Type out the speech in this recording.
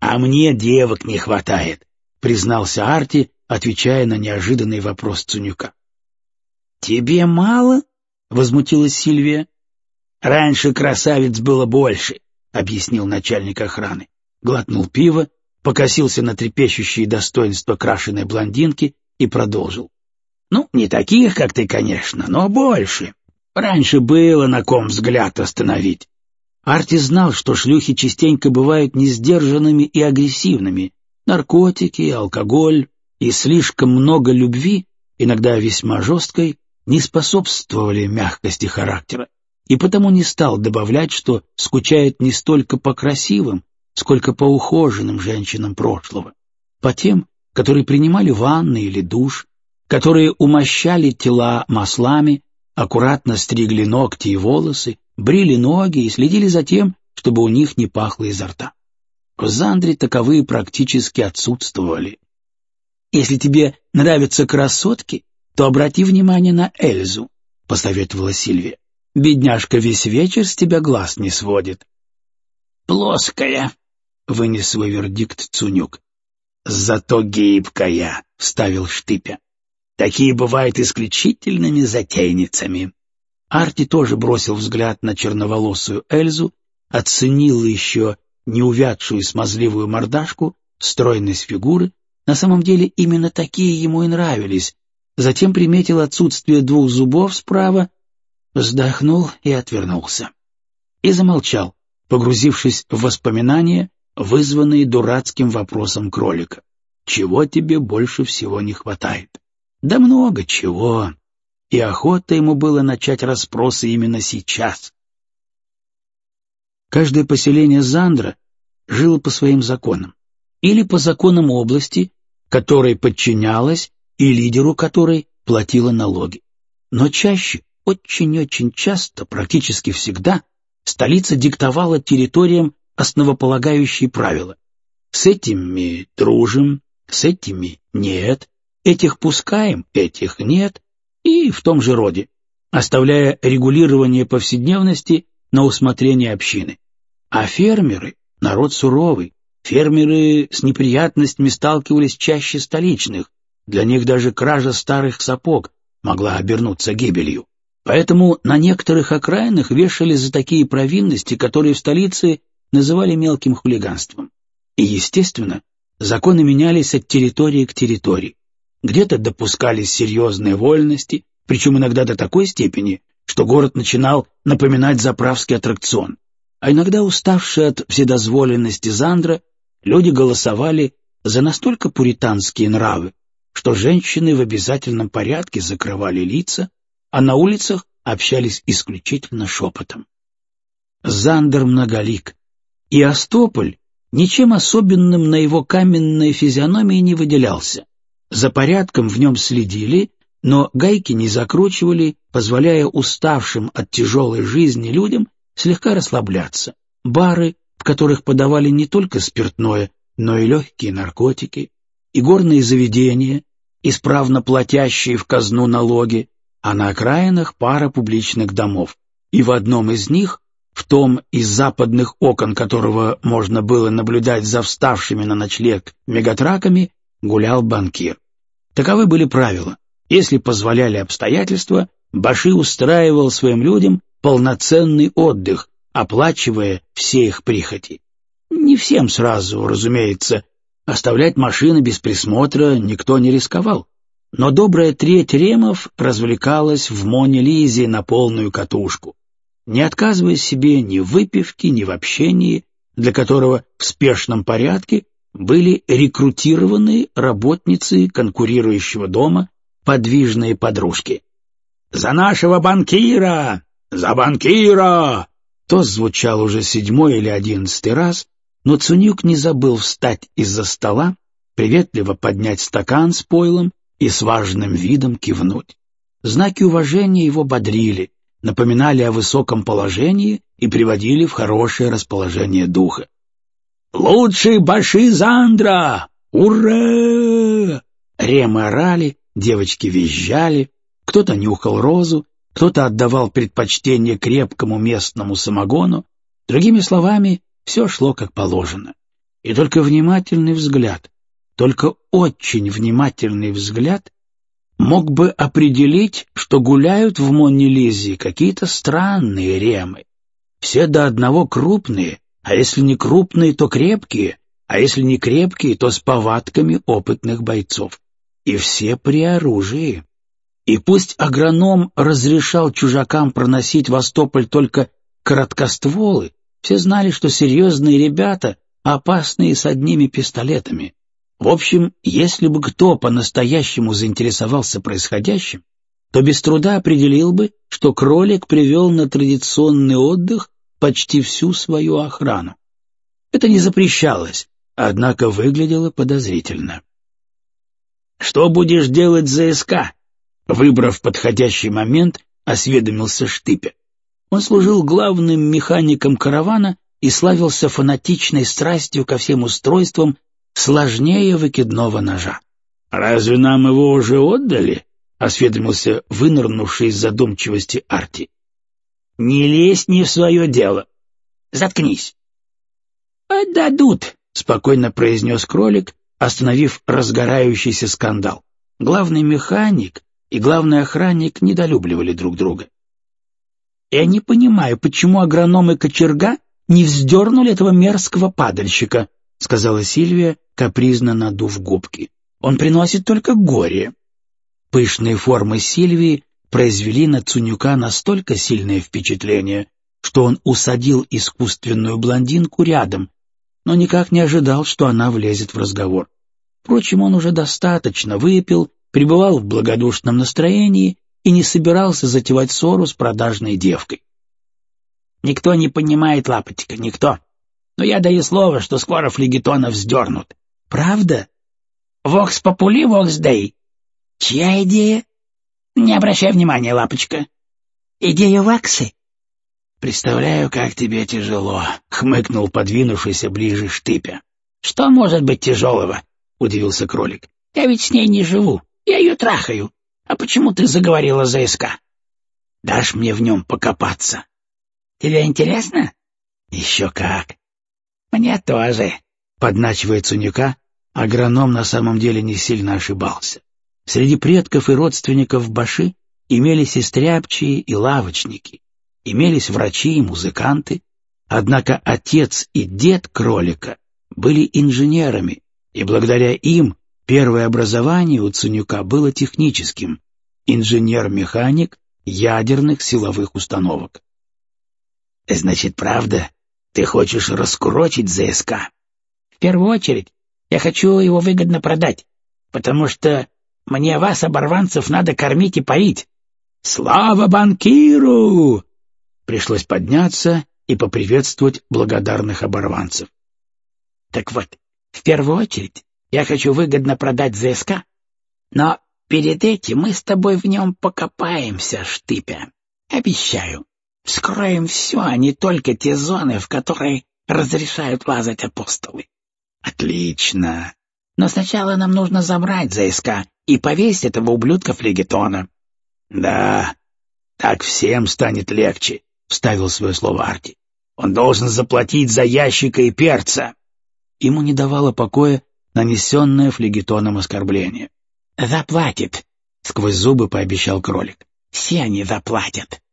«А мне девок не хватает», — признался Арти, отвечая на неожиданный вопрос Цунюка. «Тебе мало?» — возмутилась Сильвия. «Раньше красавиц было больше», — объяснил начальник охраны. Глотнул пиво, покосился на трепещущие достоинства крашеной блондинки и продолжил. «Ну, не таких, как ты, конечно, но больше. Раньше было на ком взгляд остановить». Арти знал, что шлюхи частенько бывают несдержанными и агрессивными. Наркотики, алкоголь и слишком много любви, иногда весьма жесткой, не способствовали мягкости характера, и потому не стал добавлять, что скучает не столько по красивым, сколько по ухоженным женщинам прошлого, по тем, которые принимали ванны или душ, которые умощали тела маслами, аккуратно стригли ногти и волосы, брили ноги и следили за тем, чтобы у них не пахло изо рта. В Зандре таковые практически отсутствовали. «Если тебе нравятся красотки, то обрати внимание на Эльзу», — посоветовала Сильвия. «Бедняжка весь вечер с тебя глаз не сводит». «Плоская», — вынес свой вердикт Цунюк. «Зато гибкая», — вставил Штыпя. «Такие бывают исключительными затейницами». Арти тоже бросил взгляд на черноволосую Эльзу, оценил еще неувядшую смазливую мордашку, стройность фигуры. На самом деле именно такие ему и нравились. Затем приметил отсутствие 2 зубов справа, вздохнул и отвернулся. И замолчал, погрузившись в воспоминания, вызванные дурацким вопросом кролика. «Чего тебе больше всего не хватает?» «Да много чего». И охота ему было начать расспросы именно сейчас. Каждое поселение Зандра жило по своим законам, или по законам области, которой подчинялась и лидеру которой платила налоги. Но чаще, очень-очень часто, практически всегда, столица диктовала территориям основополагающие правила. С этими дружим, с этими нет, этих пускаем, этих нет, и в том же роде, оставляя регулирование повседневности на усмотрение общины. А фермеры — народ суровый, фермеры с неприятностями сталкивались чаще столичных, для них даже кража старых сапог могла обернуться гибелью. Поэтому на некоторых окраинах вешали за такие провинности, которые в столице называли мелким хулиганством. И, естественно, законы менялись от территории к территории. Где-то допускались серьезные вольности, причем иногда до такой степени, что город начинал напоминать заправский аттракцион. А иногда, уставшие от вседозволенности Зандра, люди голосовали за настолько пуританские нравы, что женщины в обязательном порядке закрывали лица, а на улицах общались исключительно шепотом. Зандер многолик, и Остополь ничем особенным на его каменной физиономии не выделялся. За порядком в нем следили, но гайки не закручивали, позволяя уставшим от тяжелой жизни людям слегка расслабляться. Бары, в которых подавали не только спиртное, но и легкие наркотики, и горные заведения, исправно платящие в казну налоги, а на окраинах пара публичных домов. И в одном из них, в том из западных окон которого можно было наблюдать за вставшими на ночлег мегатраками, гулял банкир. Таковы были правила. Если позволяли обстоятельства, Баши устраивал своим людям полноценный отдых, оплачивая все их прихоти. Не всем сразу, разумеется. Оставлять машины без присмотра никто не рисковал. Но добрая треть ремов развлекалась в Моне-Лизе на полную катушку, не отказывая себе ни в выпивке, ни в общении, для которого в спешном порядке были рекрутированы работницы конкурирующего дома, подвижные подружки. «За нашего банкира! За банкира!» Тост звучал уже 7-й или 11-й раз, но Цунюк не забыл встать из-за стола, приветливо поднять стакан с пойлом и с важным видом кивнуть. Знаки уважения его бодрили, напоминали о высоком положении и приводили в хорошее расположение духа. «Лучшие баши Зандра! Ура!» Ремы орали, девочки визжали, кто-то нюхал розу, кто-то отдавал предпочтение крепкому местному самогону. Другими словами, все шло как положено. И только внимательный взгляд, только очень внимательный взгляд мог бы определить, что гуляют в Монне-Лизе какие-то странные ремы. Все до одного крупные, а если не крупные, то крепкие, а если не крепкие, то с повадками опытных бойцов. И все при оружии. И пусть агроном разрешал чужакам проносить в Остополь только короткостволы, все знали, что серьезные ребята, опасные с одними пистолетами. В общем, если бы кто по-настоящему заинтересовался происходящим, то без труда определил бы, что кролик привел на традиционный отдых почти всю свою охрану. Это не запрещалось, однако выглядело подозрительно. «Что будешь делать за СК?» Выбрав подходящий момент, осведомился Штыпя. Он служил главным механиком каравана и славился фанатичной страстью ко всем устройствам сложнее выкидного ножа. «Разве нам его уже отдали?» — осведомился вынырнувший из задумчивости Арти. «Не лезь не в свое дело. Заткнись». «Отдадут», — спокойно произнес кролик, остановив разгорающийся скандал. Главный механик и главный охранник недолюбливали друг друга. «Я не понимаю, почему агроном и кочерга не вздернули этого мерзкого падальщика», — сказала Сильвия, капризно надув губки. «Он приносит только горе». Пышные формы Сильвии произвели на Цунюка настолько сильное впечатление, что он усадил искусственную блондинку рядом, но никак не ожидал, что она влезет в разговор. Впрочем, он уже достаточно выпил, пребывал в благодушном настроении и не собирался затевать ссору с продажной девкой. «Никто не понимает, Лапотика, никто. Но я даю слово, что скоро флегетона вздернут. Правда? Вокс попули, вокс дей. Чья идея? Не обращай внимания, Лапочка. Идея Ваксы. Представляю, как тебе тяжело, хмыкнул подвинувшийся ближе Штыпя. Что может быть тяжелого? Удивился кролик. Я ведь с ней не живу, я ее трахаю. А почему ты заговорила за СК? Дашь мне в нем покопаться? Тебе интересно? Еще как. Мне тоже. Подначивая Цунюка, агроном на самом деле не сильно ошибался. Среди предков и родственников Баши имелись и стряпчие, и лавочники, имелись врачи и музыканты, однако отец и дед кролика были инженерами, и благодаря им первое образование у Цунюка было техническим — инженер-механик ядерных силовых установок. «Значит, правда, ты хочешь раскурочить ЗСК?» «В первую очередь я хочу его выгодно продать, потому что мне вас, оборванцев, надо кормить и поить». «Слава банкиру!» Пришлось подняться и поприветствовать благодарных оборванцев. «Так вот, в первую очередь я хочу выгодно продать ЗСК, но перед этим мы с тобой в нем покопаемся, Штыпя. Обещаю, вскроем все, а не только те зоны, в которые разрешают лазать апостолы». «Отлично. Но сначала нам нужно забрать ЗСК и повесить этого ублюдка флегетона». «Да, так всем станет легче», — вставил свое слово Арти. «Он должен заплатить за ящика и перца». Ему не давало покоя нанесенное флегетоном оскорбление. «Заплатит», — сквозь зубы пообещал кролик. «Все они заплатят».